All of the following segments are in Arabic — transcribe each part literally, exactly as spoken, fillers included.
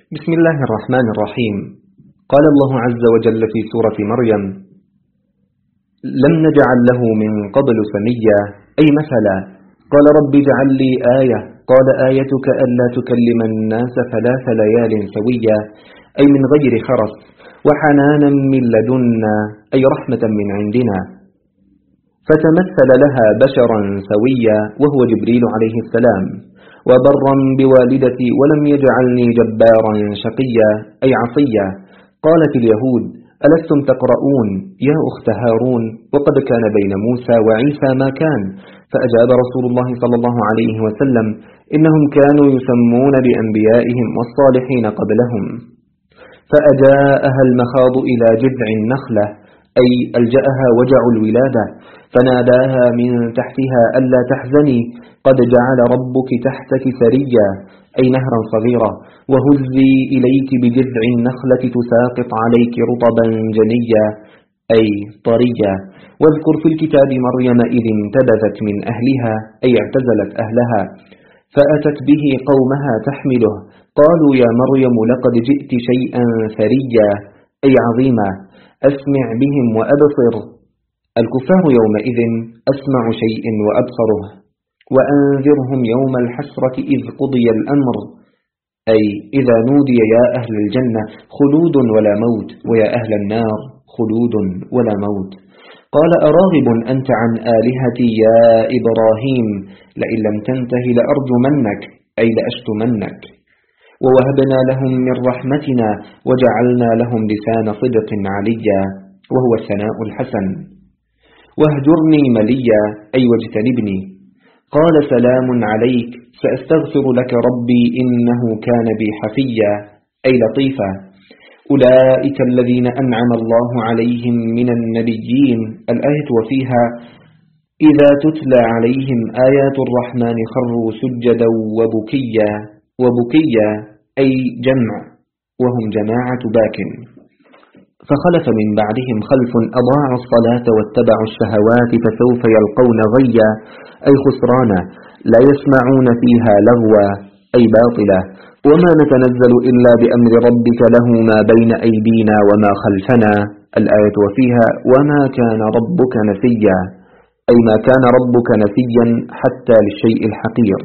بسم الله الرحمن الرحيم. قال الله عز وجل في سورة مريم: لم نجعل له من قبل سميا، أي مثلا. قال رب اجعل لي آية، قال آيتك ألا تكلم الناس ثلاث ليال سويا، أي من غير خرس، وحنانا من لدنا، أي رحمة من عندنا. فتمثل لها بشرا سويا وهو جبريل عليه السلام، وبرا بوالدتي ولم يجعلني جبارا شقيا، أي عصيا. قالت اليهود: ألستم تقرؤون يا أخت هارون وقد كان بين موسى وعيسى ما كان؟ فأجاب رسول الله صلى الله عليه وسلم: إنهم كانوا يسمون بأنبيائهم والصالحين قبلهم. فأجاءها المخاض إلى جذع النخلة، أي ألجأها وجع الولادة، فناداها من تحتها ألا تحزني قد جعل ربك تحتك سريا، أي نهرا صغيرا، وهزي إليك بجذع النخلة تساقط عليك رطبا جنيا، أي طريا. واذكر في الكتاب مريم إذ انتبذت من أهلها، أي اعتزلت أهلها، فأتت به قومها تحمله، قالوا يا مريم لقد جئت شيئا ثريا، أي عظيما. أسمع بهم وأبصر، الكفار يومئذ أسمع شيء وأبصره. وأنذرهم يوم الحسرة إذ قضي الأمر، أي إذا نودي يا أهل الجنة خلود ولا موت، ويا أهل النار خلود ولا موت. قال أراغب أنت عن آلهتي يا إبراهيم، لئن لم تنته لأرجمنك، أي لأشتمنك. ووهبنا لهم من رحمتنا وجعلنا لهم لسان صدق عليا، وهو الثناء الحسن. واهجرني مليا، أي واجتنبني. قال سلام عليك سأستغفر لك ربي إنه كان بي حفيا، أي لطيفا. أولئك الذين أنعم الله عليهم من النبيين، الآية وفيها: إذا تتلى عليهم آيات الرحمن خروا سجدا وبكيا، وبكيا أي جمع، وهم جماعة باك. فخلف من بعدهم خلف أضاعوا الصلاة واتبعوا الشهوات فسوف يلقون غيا، أي خسرانا، لا يسمعون فيها لغوا، أي باطلا. وما نتنزل إلا بأمر ربك له ما بين أيدينا وما خلفنا، الآية وفيها: وما كان ربك نسيا، أي ما كان ربك نسيا حتى للشيء الحقير.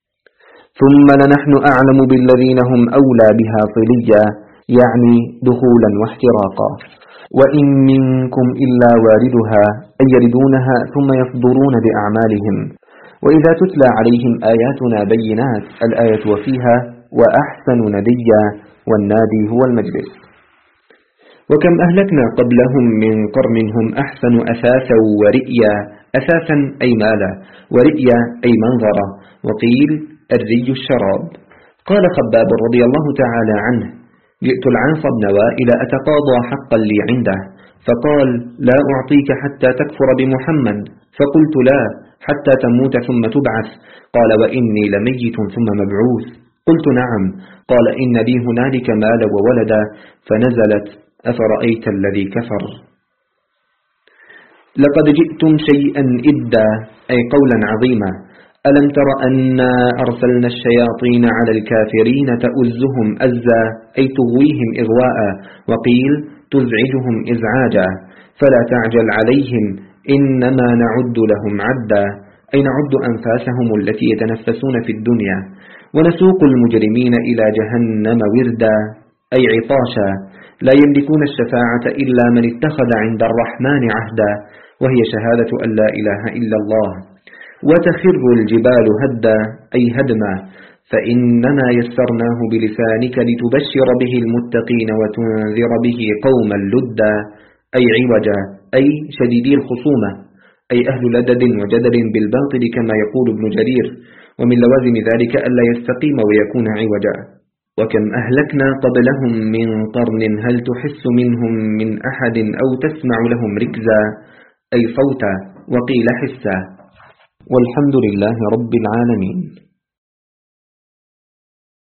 ثم لنحن أعلم بالذين هم أولى بها صليا، يعني دخولا واحتراقا. وإن منكم إلا واردها، أي يردونها ثم يصدرون بأعمالهم. وإذا تتلى عليهم آياتنا بينات، الآية وفيها: وأحسن نديا، والنادي هو المجلس. وكم أهلكنا قبلهم من قرن هم أحسن أثاثا ورئيا، أثاثا أي مالا، ورئيا أي منظرا، وقيل الري الشراب. قال خباب رضي الله تعالى عنه: جئت العاص بن وائل أتقاضى حقا لي عنده، فقال: لا أعطيك حتى تكفر بمحمد، فقلت: لا، حتى تموت ثم تبعث. قال: وإني لميت ثم مبعوث. قلت: نعم. قال: إن لي هنالك مال وولدا، فنزلت: أفرأيت الذي كفر. لقد جئتم شيئا إدا، أي قولا عظيما. ألم تر أنا أرسلنا الشياطين على الكافرين تؤزهم أزا، أي تغويهم إغواء، وقيل تزعجهم إزعاجا. فلا تعجل عليهم إنما نعد لهم عدا، أي نعد أنفاسهم التي يتنفسون في الدنيا. ونسوق المجرمين إلى جهنم وردا، أي عطاشا. لا يملكون الشفاعة إلا من اتخذ عند الرحمن عهدا، وهي شهادة أن لا إله إلا الله. وتخر الجبال هدا، أي هدما. فإنما يسرناه بلسانك لتبشر به المتقين وتنذر به قوما لدا، أي عوجا، أي شديدي الخصومة، أي أهل لدد وجدل بالباطل كما يقول ابن جرير. ومن لوازم ذلك ألا يستقيم ويكون عوجا. وكم أهلكنا قبلهم من قرن هل تحس منهم من أحد أو تسمع لهم ركزا، أي صوتا، وقيل حسا. والحمد لله رب العالمين.